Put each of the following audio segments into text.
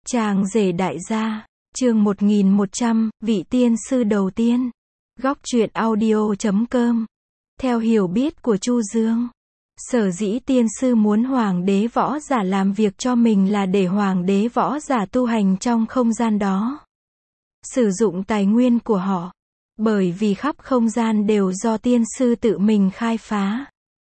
Chàng rể đại gia, chương 1100, vị tiên sư đầu tiên. Góc truyện audio.com. Theo hiểu biết của Chu Dương, sở dĩ tiên sư muốn hoàng đế võ giả làm việc cho mình là để hoàng đế võ giả tu hành trong không gian đó, sử dụng tài nguyên của họ, bởi vì khắp không gian đều do tiên sư tự mình khai phá.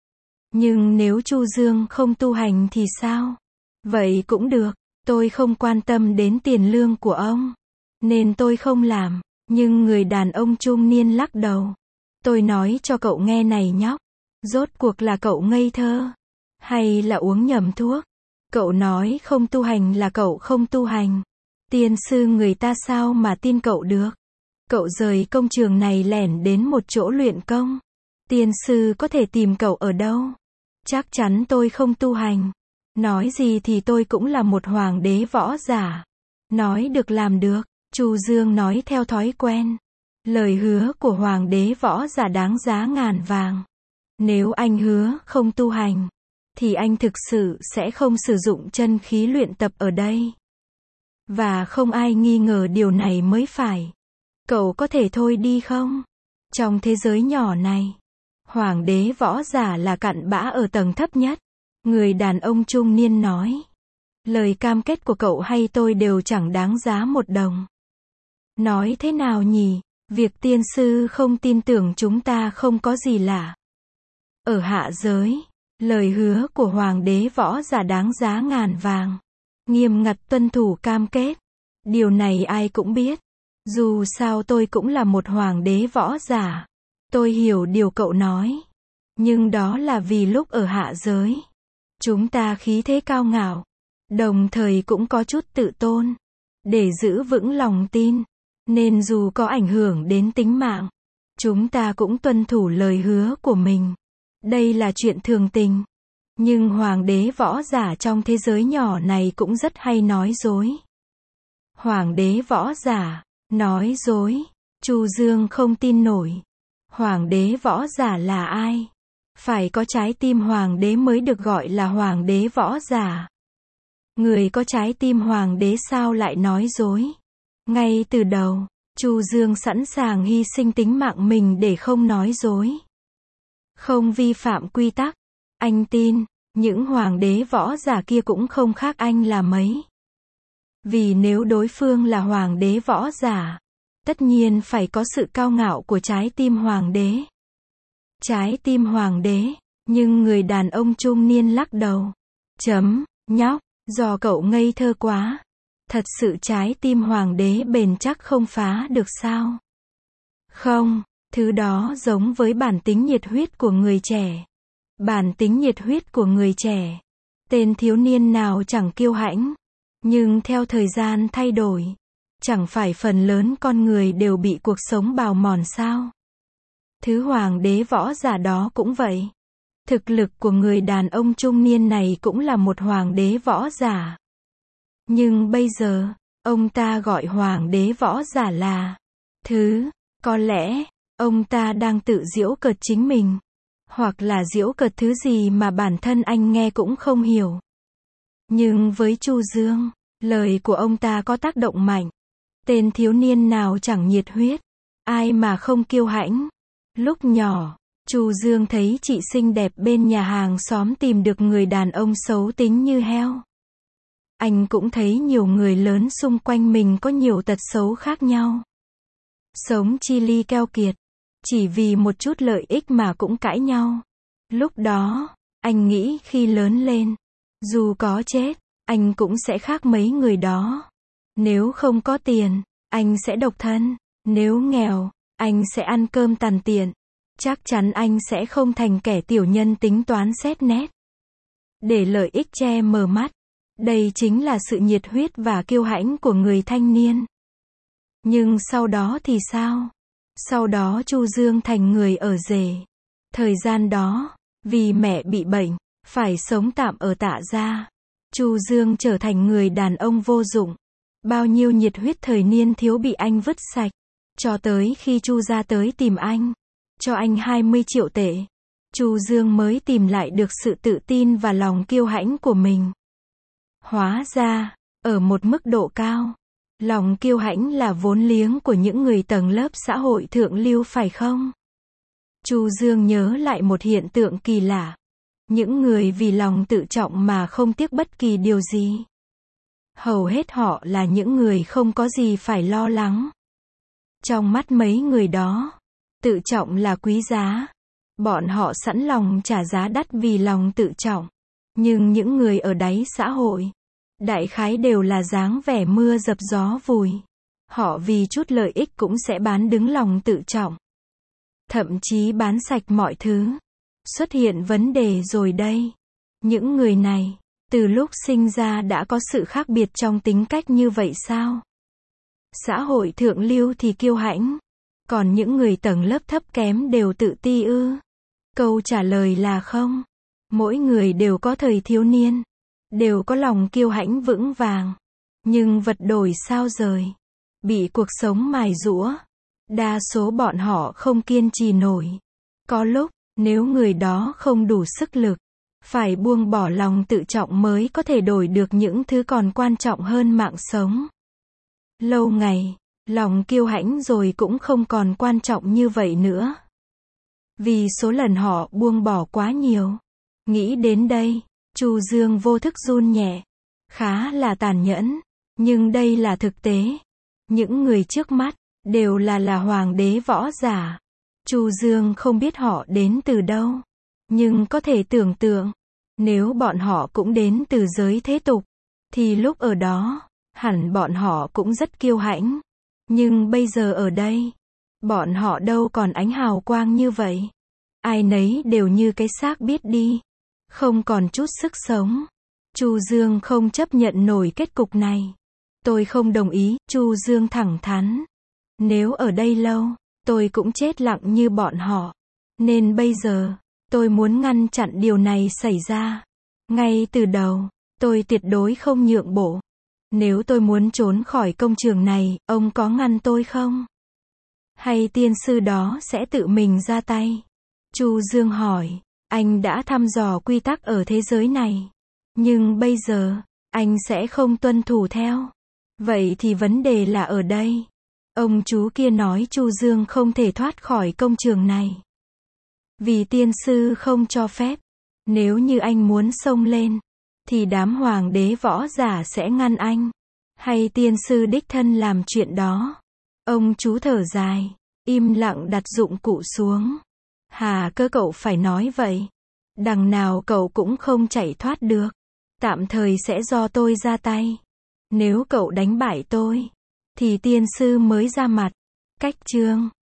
Nhưng nếu Chu Dương không tu hành thì sao? Vậy cũng được, tôi không quan tâm đến tiền lương của ông, nên tôi không làm. Nhưng người đàn ông trung niên lắc đầu. Tôi nói cho cậu nghe này nhóc, rốt cuộc là cậu ngây thơ, hay là uống nhầm thuốc? Cậu nói không tu hành là cậu không tu hành. Tiên sư người ta sao mà tin cậu được? Cậu rời công trường này lẻn đến một chỗ luyện công. Tiên sư có thể tìm cậu ở đâu? Chắc chắn tôi không tu hành. Nói gì thì tôi cũng là một hoàng đế võ giả. Nói được làm được. Chu Dương nói theo thói quen. Lời hứa của hoàng đế võ giả đáng giá ngàn vàng. Nếu anh hứa không tu hành, thì anh thực sự sẽ không sử dụng chân khí luyện tập ở đây. Và không ai nghi ngờ điều này mới phải. Cậu có thể thôi đi không? Trong thế giới nhỏ này, hoàng đế võ giả là cặn bã ở tầng thấp nhất. Người đàn ông trung niên nói. Lời cam kết của cậu hay tôi đều chẳng đáng giá một đồng. Nói thế nào nhỉ? Việc tiên sư không tin tưởng chúng ta không có gì lạ. Ở hạ giới, lời hứa của hoàng đế võ giả đáng giá ngàn vàng. Nghiêm ngặt tuân thủ cam kết. Điều này ai cũng biết. Dù sao tôi cũng là một hoàng đế võ giả. Tôi hiểu điều cậu nói. Nhưng đó là vì lúc ở hạ giới, chúng ta khí thế cao ngạo, đồng thời cũng có chút tự tôn. Để giữ vững lòng tin, nên dù có ảnh hưởng đến tính mạng, chúng ta cũng tuân thủ lời hứa của mình. Đây là chuyện thường tình. Nhưng hoàng đế võ giả trong thế giới nhỏ này cũng rất hay nói dối. Hoàng đế võ giả, nói dối. Chu Dương không tin nổi. Hoàng đế võ giả là ai? Phải có trái tim hoàng đế mới được gọi là hoàng đế võ giả. Người có trái tim hoàng đế sao lại nói dối? Ngay từ đầu, Chu Dương sẵn sàng hy sinh tính mạng mình để không nói dối, không vi phạm quy tắc. Anh tin, những hoàng đế võ giả kia cũng không khác anh là mấy. Vì nếu đối phương là hoàng đế võ giả, tất nhiên phải có sự cao ngạo của trái tim hoàng đế. Trái tim hoàng đế, nhưng người đàn ông trung niên lắc đầu. Nhóc, do cậu ngây thơ quá. Thật sự trái tim hoàng đế bền chắc không phá được sao? Không, thứ đó giống với bản tính nhiệt huyết của người trẻ. Bản tính nhiệt huyết của người trẻ. Tên thiếu niên nào chẳng kiêu hãnh. Nhưng theo thời gian thay đổi, chẳng phải phần lớn con người đều bị cuộc sống bào mòn sao? Thứ hoàng đế võ giả đó cũng vậy. Thực lực của người đàn ông trung niên này cũng là một hoàng đế võ giả. Nhưng bây giờ, ông ta gọi hoàng đế võ giả là có lẽ, ông ta đang tự giễu cợt chính mình. Hoặc là giễu cợt thứ gì mà bản thân anh nghe cũng không hiểu. Nhưng với Chu Dương, lời của ông ta có tác động mạnh. Tên thiếu niên nào chẳng nhiệt huyết, ai mà không kiêu hãnh. Lúc nhỏ, Chu Dương thấy chị xinh đẹp bên nhà hàng xóm tìm được người đàn ông xấu tính như heo. Anh cũng thấy nhiều người lớn xung quanh mình có nhiều tật xấu khác nhau. Sống chi ly keo kiệt, chỉ vì một chút lợi ích mà cũng cãi nhau. Lúc đó, anh nghĩ khi lớn lên, dù có chết, anh cũng sẽ khác mấy người đó. Nếu không có tiền, anh sẽ độc thân. Nếu nghèo, anh sẽ ăn cơm tàn tiện. Chắc chắn anh sẽ không thành kẻ tiểu nhân tính toán xét nét, để lợi ích che mờ mắt. Đây chính là sự nhiệt huyết và kiêu hãnh của người thanh niên. Nhưng sau đó thì sao? Sau đó Chu Dương thành người ở rể. Thời gian đó, vì mẹ bị bệnh, phải sống tạm ở Tạ gia, Chu Dương trở thành người đàn ông vô dụng. Bao nhiêu nhiệt huyết thời niên thiếu bị anh vứt sạch. Cho tới khi Chu gia tới tìm anh, cho anh 20 triệu tệ, Chu Dương mới tìm lại được sự tự tin và lòng kiêu hãnh của mình. Hóa ra, Ở một mức độ cao, lòng kiêu hãnh là vốn liếng của những người tầng lớp xã hội thượng lưu phải không? Chu Dương nhớ lại một hiện tượng kỳ lạ. Những người vì lòng tự trọng mà không tiếc bất kỳ điều gì. Hầu hết họ là những người không có gì phải lo lắng. Trong mắt mấy người đó, tự trọng là quý giá. Bọn họ sẵn lòng trả giá đắt vì lòng tự trọng. Nhưng những người ở đáy xã hội, đại khái đều là dáng vẻ mưa dập gió vùi. Họ vì chút lợi ích cũng sẽ bán đứng lòng tự trọng. Thậm chí bán sạch mọi thứ. Xuất hiện vấn đề rồi đây. Những người này, từ lúc sinh ra đã có sự khác biệt trong tính cách như vậy sao? Xã hội thượng lưu thì kiêu hãnh, còn những người tầng lớp thấp kém đều tự ti ư? Câu trả lời là không. Mỗi người đều có thời thiếu niên, đều có lòng kiêu hãnh vững vàng. Nhưng vật đổi sao rời, bị cuộc sống mài giũa, đa số bọn họ không kiên trì nổi. Có lúc, nếu người đó không đủ sức lực, phải buông bỏ lòng tự trọng mới có thể đổi được những thứ còn quan trọng hơn mạng sống. Lâu ngày, lòng kiêu hãnh rồi cũng không còn quan trọng như vậy nữa. Vì số lần họ buông bỏ quá nhiều. Nghĩ đến đây, Chu Dương vô thức run nhẹ. Khá là tàn nhẫn, nhưng đây là thực tế. Những người trước mắt, đều là hoàng đế võ giả. Chu Dương không biết họ đến từ đâu. Nhưng có thể tưởng tượng, nếu bọn họ cũng đến từ giới thế tục, thì lúc ở đó, hẳn bọn họ cũng rất kiêu hãnh. Nhưng bây giờ ở đây, bọn họ đâu còn ánh hào quang như vậy. Ai nấy đều như cái xác biết đi, không còn chút sức sống. Chu Dương không chấp nhận nổi kết cục này. Tôi không đồng ý, Chu Dương thẳng thắn. Nếu ở đây lâu, tôi cũng chết lặng như bọn họ. Nên bây giờ, tôi muốn ngăn chặn điều này xảy ra. Ngay từ đầu, tôi tuyệt đối không nhượng bộ. Nếu tôi muốn trốn khỏi công trường này, ông có ngăn tôi không? Hay tiên sư đó sẽ tự mình ra tay? Chu Dương hỏi, anh đã thăm dò quy tắc ở thế giới này. Nhưng bây giờ, anh sẽ không tuân thủ theo. Vậy thì vấn đề là ở đây. Ông chú kia nói Chu Dương không thể thoát khỏi công trường này. Vì tiên sư không cho phép. Nếu như anh muốn xông lên, thì đám hoàng đế võ giả sẽ ngăn anh. Hay tiên sư đích thân làm chuyện đó. Ông chú thở dài, im lặng đặt dụng cụ xuống. Hà cơ cậu phải nói vậy. Đằng nào cậu cũng không chạy thoát được. Tạm thời sẽ do tôi ra tay. Nếu cậu đánh bại tôi, thì tiên sư mới ra mặt. Cách chương